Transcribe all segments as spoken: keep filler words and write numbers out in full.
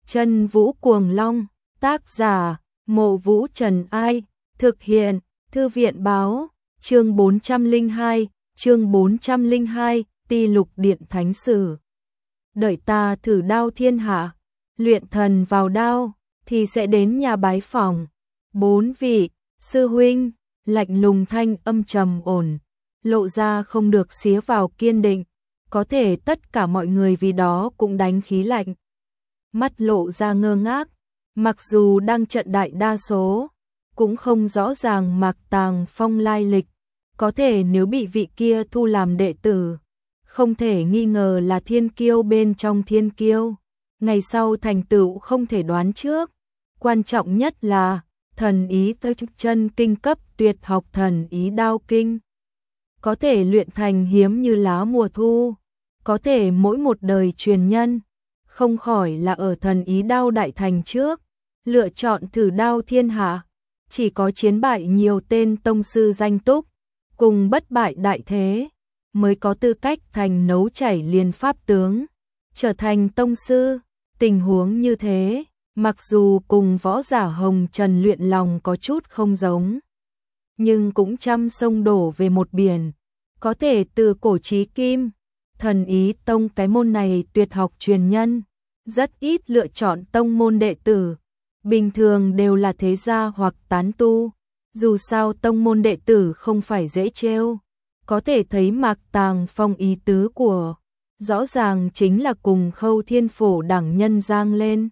Chân Vũ Cuồng Long, tác giả, Mộ Vũ Trần Ai, thực hiện, Thư viện Báo, chương bốn trăm lẻ hai, chương bốn trăm lẻ hai, Ti Lục Điện Thánh Sử. Đợi ta thử đao thiên hạ, luyện thần vào đao, thì sẽ đến nhà bái phỏng. Bốn vị, sư huynh, lạnh lùng thanh âm trầm ổn, lộ ra không được xía vào kiên định, có thể tất cả mọi người vì đó cũng đánh khí lạnh. Mắt lộ ra ngơ ngác, mặc dù đang trận đại đa số, cũng không rõ ràng Mạc Tàng Phong lai lịch, có thể nếu bị vị kia thu làm đệ tử, không thể nghi ngờ là thiên kiêu bên trong thiên kiêu, ngày sau thành tựu không thể đoán trước, quan trọng nhất là thần ý tơ chân kinh cấp tuyệt học thần ý đao kinh, có thể luyện thành hiếm như lá mùa thu, có thể mỗi một đời truyền nhân, không khỏi là ở thần ý đao đại thành trước, lựa chọn thử đao thiên hạ, chỉ có chiến bại nhiều tên tông sư danh túc, cùng bất bại đại thế, mới có tư cách thành nấu chảy liền pháp tướng, trở thành tông sư. Tình huống như thế, mặc dù cùng võ giả hồng trần luyện lòng có chút không giống, nhưng cũng trăm sông đổ về một biển, có thể từ cổ chí kim, thần ý tông cái môn này tuyệt học truyền nhân, rất ít lựa chọn tông môn đệ tử, bình thường đều là thế gia hoặc tán tu, dù sao tông môn đệ tử không phải dễ trêu, có thể thấy Mạc Tàng Phong ý tứ của, rõ ràng chính là cùng Khâu Thiên Phổ đẳng nhân giang lên.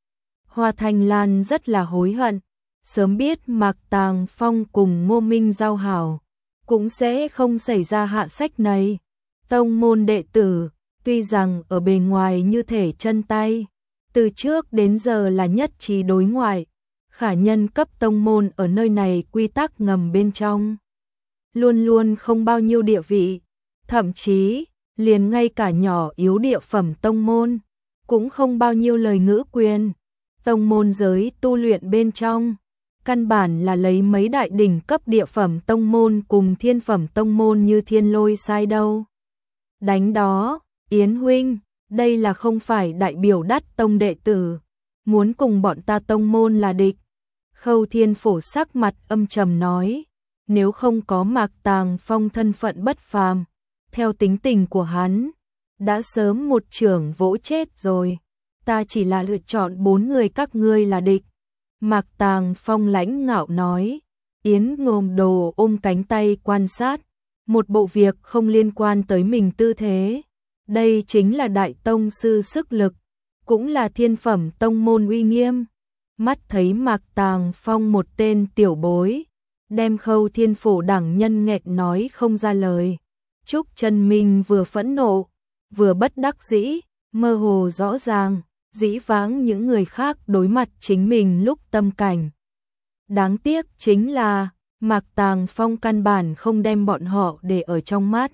Hoa Thanh Lan rất là hối hận, sớm biết Mạc Tàng Phong cùng Ngô Minh giao hảo, cũng sẽ không xảy ra hạ sách này. Tông môn đệ tử, tuy rằng ở bề ngoài như thể chân tay, từ trước đến giờ là nhất trí đối ngoại, khả nhân cấp tông môn ở nơi này quy tắc ngầm bên trong, luôn luôn không bao nhiêu địa vị, thậm chí liền ngay cả nhỏ yếu địa phẩm tông môn, cũng không bao nhiêu lời ngữ quyền. Tông môn giới tu luyện bên trong, căn bản là lấy mấy đại đỉnh cấp địa phẩm tông môn cùng thiên phẩm tông môn như Thiên Lôi sai đâu. Đánh đó, Yến huynh, đây là không phải đại biểu đắt tông đệ tử, muốn cùng bọn ta tông môn là địch. Khâu Thiên Phổ sắc mặt âm trầm nói, nếu không có Mạc Tàng Phong thân phận bất phàm, theo tính tình của hắn, đã sớm một chưởng vỗ chết rồi, ta chỉ là lựa chọn bốn người các ngươi là địch. Mạc Tàng Phong lãnh ngạo nói, Yến Ngồm Đồ ôm cánh tay quan sát, một bộ việc không liên quan tới mình tư thế. Đây chính là đại tông sư sức lực, cũng là thiên phẩm tông môn uy nghiêm. Mắt thấy Mạc Tàng Phong một tên tiểu bối, đem Khâu Thiên Phổ đẳng nhân nghẹn nói không ra lời. Trúc Chân Minh vừa phẫn nộ, vừa bất đắc dĩ, mơ hồ rõ ràng, dĩ vãng những người khác đối mặt chính mình lúc tâm cảnh. Đáng tiếc chính là, Mạc Tàng Phong căn bản không đem bọn họ để ở trong mắt.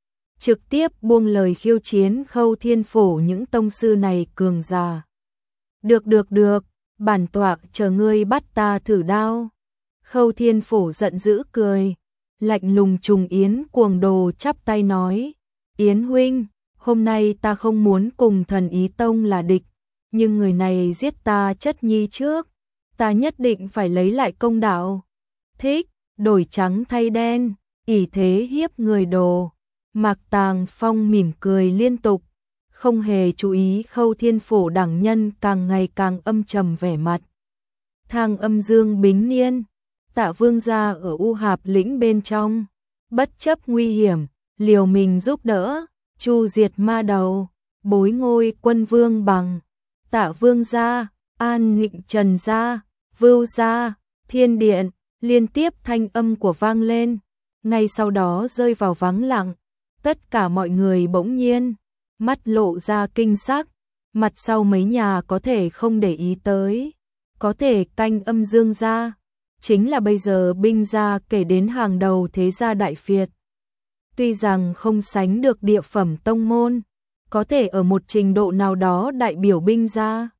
Trực tiếp buông lời khiêu chiến Khâu Thiên Phổ những tông sư này cường già. Được được được, bản tọa chờ ngươi bắt ta thử đao. Khâu Thiên Phổ giận dữ cười, lạnh lùng trùng Yến Cuồng Đồ chắp tay nói, Yến huynh, hôm nay ta không muốn cùng thần ý tông là địch, nhưng người này giết ta chất nhi trước, ta nhất định phải lấy lại công đạo. Thích, đổi trắng thay đen, ỷ thế hiếp người đồ. Mạc Tàng Phong mỉm cười liên tục, không hề chú ý Khâu Thiên Phổ đẳng nhân càng ngày càng âm trầm vẻ mặt. Thang Âm Dương Bính Niên, Tạ Vương gia ở U Hạp lĩnh bên trong, bất chấp nguy hiểm, liều mình giúp đỡ, chu diệt ma đầu, bối ngôi quân vương bằng. Tạ Vương gia, An Nịnh Trần gia, Vưu gia, Thiên Điện, liên tiếp thanh âm của vang lên, ngay sau đó rơi vào vắng lặng. Tất cả mọi người bỗng nhiên, mắt lộ ra kinh sắc, mặt sau mấy nhà có thể không để ý tới, có thể canh Âm Dương gia, chính là bây giờ binh gia kể đến hàng đầu thế gia đại phiệt. Tuy rằng không sánh được địa phẩm tông môn, có thể ở một trình độ nào đó đại biểu binh gia.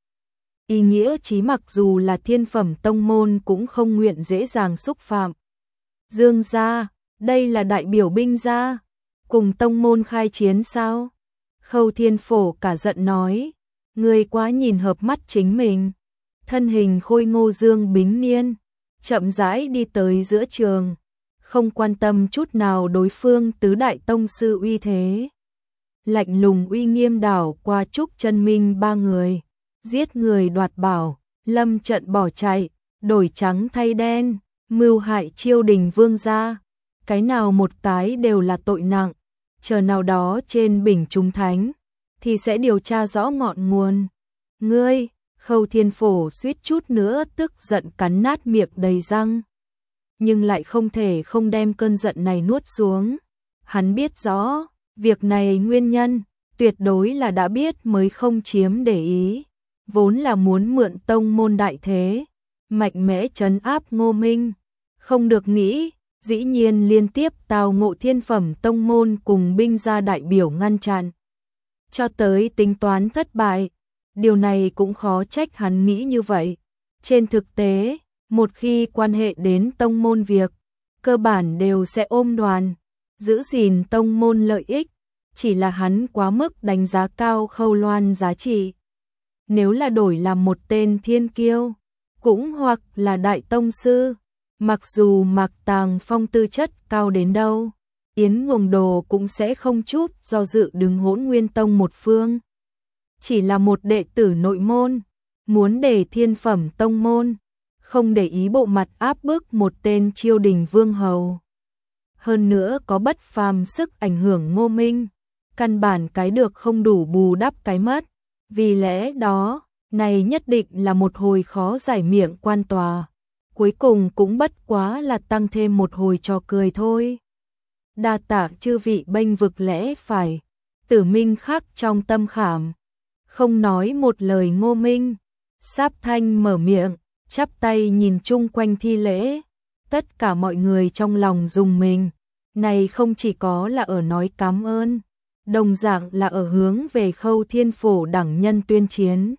Ý nghĩa chí mặc dù là thiên phẩm tông môn cũng không nguyện dễ dàng xúc phạm. Dương gia, đây là đại biểu binh gia, cùng tông môn khai chiến sao? Khâu Thiên Phổ cả giận nói, Ngươi quá nhìn hợp mắt chính mình. Thân hình khôi ngô Dương Bính Niên chậm rãi đi tới giữa trường, không quan tâm chút nào đối phương tứ đại tông sư uy thế. Lạnh lùng uy nghiêm đảo qua Trúc Chân Minh ba người, giết người đoạt bảo, lâm trận bỏ chạy, đổi trắng thay đen, mưu hại Chiêu Đình vương gia, cái nào một cái đều là tội nặng, chờ nào đó trên bình trung thánh thì sẽ điều tra rõ ngọn nguồn. Ngươi, Khâu Thiên Phổ suýt chút nữa tức giận cắn nát miệng đầy răng, nhưng lại không thể không đem cơn giận này nuốt xuống. Hắn biết rõ, việc này nguyên nhân, tuyệt đối là đã biết mới không chiếm để ý, vốn là muốn mượn tông môn đại thế, mạnh mẽ trấn áp Ngô Minh, không được nghĩ, dĩ nhiên liên tiếp tào ngộ thiên phẩm tông môn cùng binh gia đại biểu ngăn chặn. Cho tới tính toán thất bại, điều này cũng khó trách hắn nghĩ như vậy. Trên thực tế, một khi quan hệ đến tông môn việc, cơ bản đều sẽ ôm đoàn, giữ gìn tông môn lợi ích, chỉ là hắn quá mức đánh giá cao Khâu Loan giá trị. Nếu là đổi làm một tên thiên kiêu, cũng hoặc là đại tông sư, mặc dù Mạc Tàng Phong tư chất cao đến đâu, Yến Ngồng Đồ cũng sẽ không chút do dự đứng Hỗn Nguyên Tông một phương. Chỉ là một đệ tử nội môn, muốn để thiên phẩm tông môn, không để ý bộ mặt áp bức một tên Chiêu Đình vương hầu. Hơn nữa có bất phàm sức ảnh hưởng Ngô Minh, căn bản cái được không đủ bù đắp cái mất, vì lẽ đó, này nhất định là một hồi khó giải miệng quan tòa, cuối cùng cũng bất quá là tăng thêm một hồi trò cười thôi. Đa tạ chư vị bênh vực lẽ phải, Tử Minh khắc trong tâm khảm, không nói một lời. Ngô Minh sáp thanh mở miệng, chắp tay nhìn chung quanh thi lễ, tất cả mọi người trong lòng rùng mình, này không chỉ có là ở nói cảm ơn, đồng dạng là ở hướng về Khâu Thiên Phổ đẳng nhân tuyên chiến.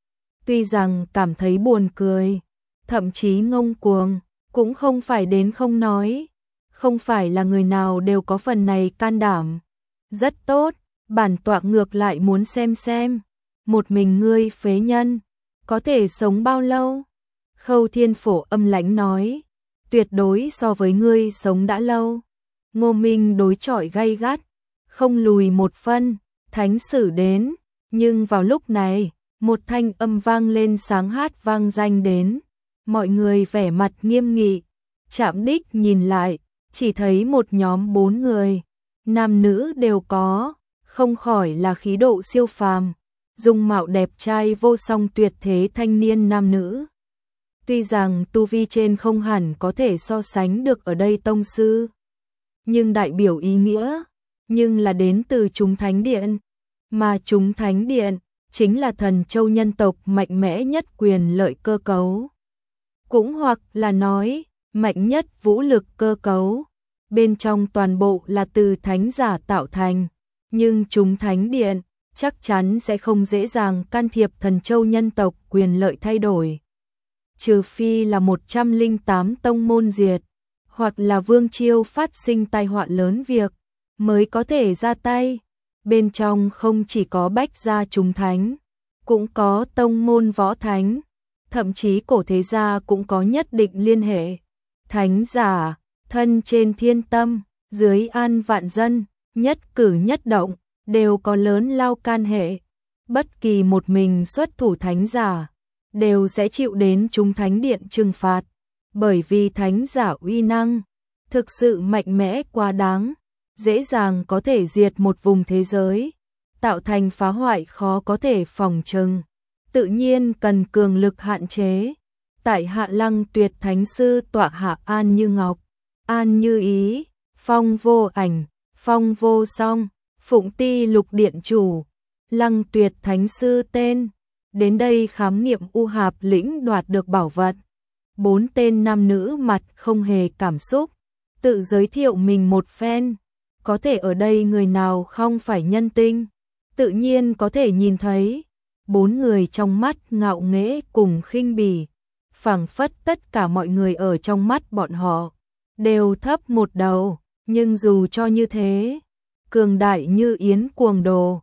Tuy rằng cảm thấy buồn cười, thậm chí ngông cuồng, cũng không phải đến không nói, không phải là người nào đều có phần này can đảm. Rất tốt, bản tọa ngược lại muốn xem xem, một mình ngươi phế nhân, có thể sống bao lâu? Khâu Thiên Phổ âm lãnh nói, tuyệt đối so với ngươi sống đã lâu. Ngô Minh đối chọi gay gắt, không lùi một phân, thánh sử đến, nhưng vào lúc này, một thanh âm vang lên sáng hát vang danh đến, mọi người vẻ mặt nghiêm nghị, chạm đích nhìn lại, chỉ thấy một nhóm bốn người, nam nữ đều có, không khỏi là khí độ siêu phàm, dung mạo đẹp trai vô song tuyệt thế thanh niên nam nữ. Tuy rằng tu vi trên không hẳn có thể so sánh được ở đây tông sư, nhưng đại biểu ý nghĩa, nhưng là đến từ chúng thánh điện, mà chúng thánh điện chính là thần châu nhân tộc mạnh mẽ nhất quyền lợi cơ cấu, cũng hoặc là nói mạnh nhất vũ lực cơ cấu, bên trong toàn bộ là từ thánh giả tạo thành, nhưng chúng thánh điện chắc chắn sẽ không dễ dàng can thiệp thần châu nhân tộc quyền lợi thay đổi. Trừ phi là một trăm lẻ tám tông môn diệt, hoặc là Vương Chiêu phát sinh tai họa lớn việc, mới có thể ra tay. Bên trong không chỉ có bách gia chúng thánh, cũng có tông môn võ thánh, thậm chí cổ thế gia cũng có nhất định liên hệ. Thánh giả, thân trên thiên tâm, dưới an vạn dân, nhất cử nhất động, đều có lớn lao can hệ. Bất kỳ một mình xuất thủ thánh giả, đều sẽ chịu đến chúng thánh điện trừng phạt, bởi vì thánh giả uy năng, thực sự mạnh mẽ quá đáng, dễ dàng có thể diệt một vùng thế giới, tạo thành phá hoại khó có thể phòng trừng, tự nhiên cần cường lực hạn chế. Tại Hạ Lăng Tuyệt Thánh Sư tọa hạ An Như Ngọc, An Như Ý, Phong Vô Ảnh, Phong Vô Song, Phụng Ti Lục Điện Chủ, Lăng Tuyệt Thánh Sư tên, đến đây khám nghiệm U Hạp lĩnh đoạt được bảo vật. Bốn tên nam nữ mặt không hề cảm xúc, tự giới thiệu mình một phen, có thể ở đây người nào không phải nhân tinh, tự nhiên có thể nhìn thấy, bốn người trong mắt ngạo nghễ cùng khinh bỉ, phảng phất tất cả mọi người ở trong mắt bọn họ đều thấp một đầu, nhưng dù cho như thế, cường đại như Yến Cuồng Đồ,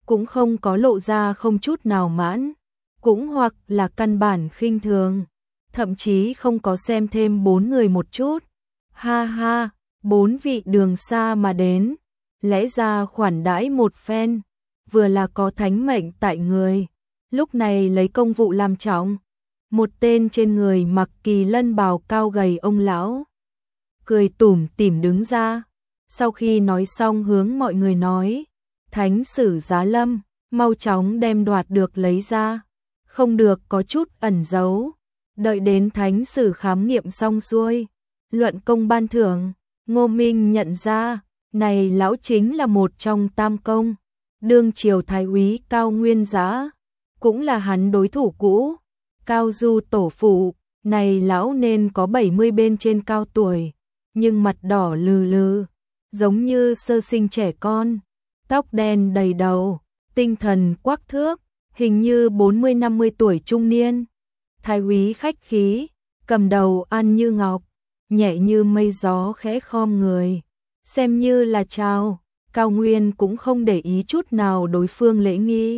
cũng không có lộ ra không chút nào mãn, cũng hoặc là căn bản khinh thường, thậm chí không có xem thêm bốn người một chút. Ha ha, bốn vị đường xa mà đến, lẽ ra khoản đãi một phen, vừa là có thánh mệnh tại người, lúc này lấy công vụ làm trọng. Một tên trên người mặc kỳ lân bào cao gầy ông lão cười tủm tỉm đứng ra, sau khi nói xong hướng mọi người nói: Thánh sử giá lâm, mau chóng đem đoạt được lấy ra, không được có chút ẩn giấu, đợi đến thánh sử khám nghiệm xong xuôi, luận công ban thưởng. Ngô Minh nhận ra, này lão chính là một trong tam công, đương triều thái úy Cao Nguyên Giá, cũng là hắn đối thủ cũ. Cao Du tổ phụ, này lão nên có bảy mươi bên trên cao tuổi, nhưng mặt đỏ lừ lừ, giống như sơ sinh trẻ con, tóc đen đầy đầu, tinh thần quắc thước, hình như bốn mươi năm mươi tuổi trung niên. Thái úy khách khí, cầm đầu ăn như ngọc, nhẹ như mây gió khẽ khom người, xem như là chào. Cao Nguyên cũng không để ý chút nào đối phương lễ nghi,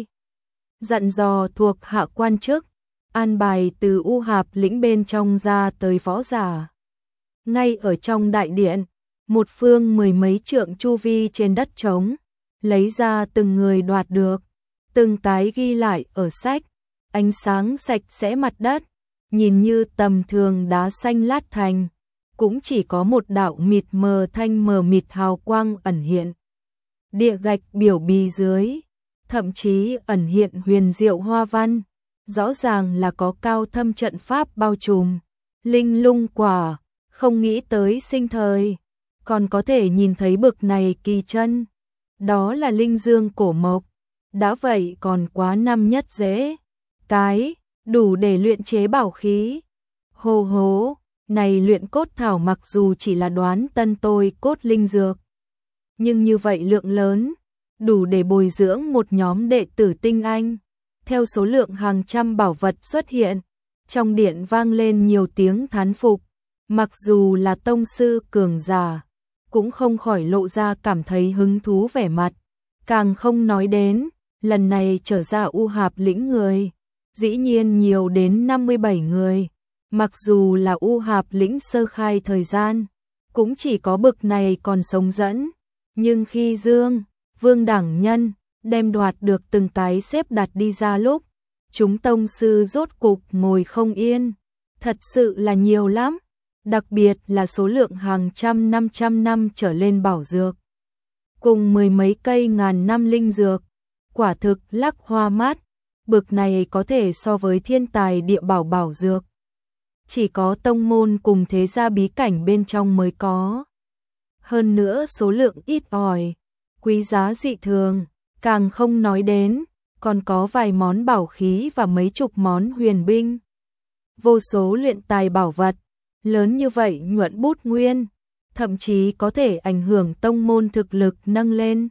dặn dò thuộc hạ quan chức, an bài từ U Hạp lĩnh bên trong ra tới võ giả. Ngay ở trong đại điện, một phương mười mấy trượng chu vi trên đất trống, lấy ra từng người đoạt được, từng cái ghi lại ở sách, ánh sáng sạch sẽ mặt đất, nhìn như tầm thường đá xanh lát thành, cũng chỉ có một đạo mịt mờ thanh mờ mịt hào quang ẩn hiện. Địa gạch biểu bì dưới, thậm chí ẩn hiện huyền diệu hoa văn, rõ ràng là có cao thâm trận pháp bao trùm. Linh lung quả, không nghĩ tới sinh thời, còn có thể nhìn thấy bực này kỳ chân. Đó là linh dương cổ mộc, đã vậy còn quá năm nhất dễ, cái, đủ để luyện chế bảo khí. Hồ hố, này luyện cốt thảo mặc dù chỉ là đoán tân tôi cốt linh dược, nhưng như vậy lượng lớn, đủ để bồi dưỡng một nhóm đệ tử tinh anh. Theo số lượng hàng trăm bảo vật xuất hiện, trong điện vang lên nhiều tiếng thán phục, mặc dù là tông sư cường giả, cũng không khỏi lộ ra cảm thấy hứng thú vẻ mặt, càng không nói đến, lần này trở ra U Hạp lĩnh người, dĩ nhiên nhiều đến năm mươi bảy người, mặc dù là U Hạp lĩnh sơ khai thời gian, cũng chỉ có bực này còn sống dẫn, nhưng khi Dương, Vương đẳng nhân, đem đoạt được từng cái xếp đặt đi ra lúc, chúng tông sư rốt cục ngồi không yên, thật sự là nhiều lắm, đặc biệt là số lượng hàng trăm năm trăm năm trở lên bảo dược, cùng mười mấy cây ngàn năm linh dược, quả thực lắc hoa mắt, bực này có thể so với thiên tài địa bảo bảo dược. Chỉ có tông môn cùng thế gia bí cảnh bên trong mới có. Hơn nữa số lượng ít ỏi, quý giá dị thường, càng không nói đến, còn có vài món bảo khí và mấy chục món huyền binh. Vô số luyện tài bảo vật, lớn như vậy nhuận bút nguyên, thậm chí có thể ảnh hưởng tông môn thực lực nâng lên.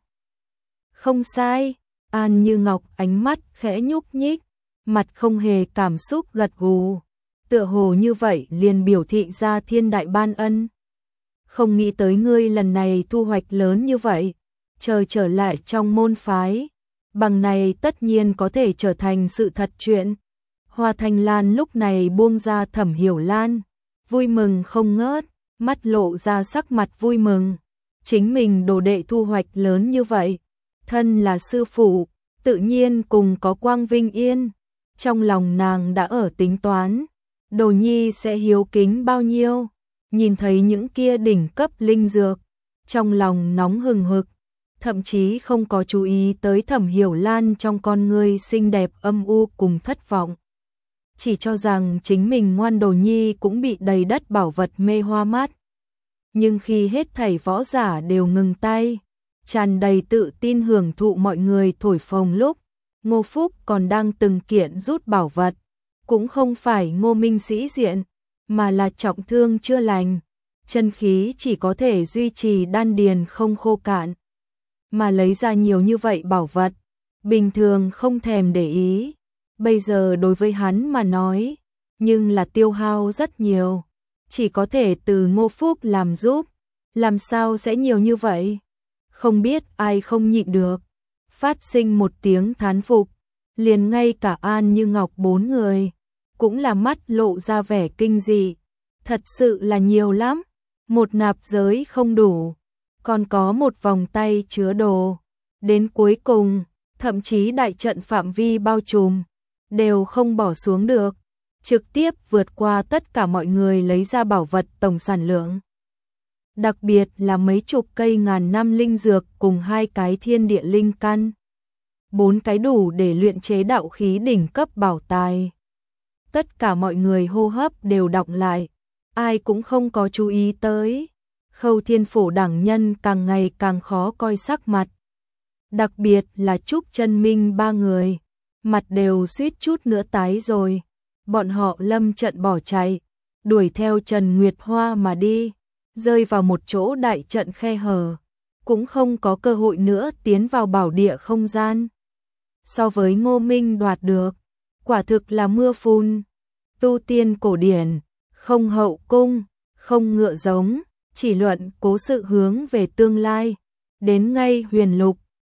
Không sai, An Như Ngọc ánh mắt khẽ nhúc nhích, mặt không hề cảm xúc gật gù, tựa hồ như vậy liền biểu thị ra thiên đại ban ân. Không nghĩ tới ngươi lần này thu hoạch lớn như vậy, trời trở lại trong môn phái, bằng này tất nhiên có thể trở thành sự thật chuyện. Hoa Thanh Lan lúc này buông ra Thẩm Hiểu Lan, vui mừng không ngớt, mắt lộ ra sắc mặt vui mừng, chính mình đồ đệ thu hoạch lớn như vậy, thân là sư phụ, tự nhiên cùng có quang vinh yên, trong lòng nàng đã ở tính toán, đồ nhi sẽ hiếu kính bao nhiêu, nhìn thấy những kia đỉnh cấp linh dược, trong lòng nóng hừng hực, thậm chí không có chú ý tới Thẩm Hiểu Lan trong con ngươi xinh đẹp âm u cùng thất vọng. Chỉ cho rằng chính mình ngoan đồ nhi cũng bị đầy đất bảo vật mê hoa mắt. Nhưng khi hết thảy võ giả đều ngừng tay, tràn đầy tự tin hưởng thụ mọi người thổi phồng lúc, Ngô Phúc còn đang từng kiện rút bảo vật, cũng không phải Ngô Minh sĩ diện, mà là trọng thương chưa lành, chân khí chỉ có thể duy trì đan điền không khô cạn. Mà lấy ra nhiều như vậy bảo vật, bình thường không thèm để ý, bây giờ đối với hắn mà nói, nhưng là tiêu hao rất nhiều, chỉ có thể từ Ngô Phúc làm giúp, làm sao sẽ nhiều như vậy? Không biết ai không nhịn được, phát sinh một tiếng thán phục, liền ngay cả An Như Ngọc bốn người, cũng là mắt lộ ra vẻ kinh dị, thật sự là nhiều lắm, một nạp giới không đủ, còn có một vòng tay chứa đồ, đến cuối cùng, thậm chí đại trận phạm vi bao trùm, đều không bỏ xuống được, trực tiếp vượt qua tất cả mọi người lấy ra bảo vật tổng sản lượng. Đặc biệt là mấy chục cây ngàn năm linh dược cùng hai cái thiên địa linh căn. Bốn cái đủ để luyện chế đạo khí đỉnh cấp bảo tài. Tất cả mọi người hô hấp đều đọng lại, ai cũng không có chú ý tới. Khâu Thiên Phổ đẳng nhân càng ngày càng khó coi sắc mặt. Đặc biệt là Trúc Chân Minh ba người, mặt đều suýt chút nữa tái rồi. Bọn họ lâm trận bỏ chạy, đuổi theo Trần Nguyệt Hoa mà đi, rơi vào một chỗ đại trận khe hở, cũng không có cơ hội nữa tiến vào bảo địa không gian. So với Ngô Minh đoạt được, quả thực là mưa phùn. Tu tiên cổ điển, không hậu cung, không ngựa giống, chỉ luận cố sự hướng về tương lai, đến ngay huyền lục,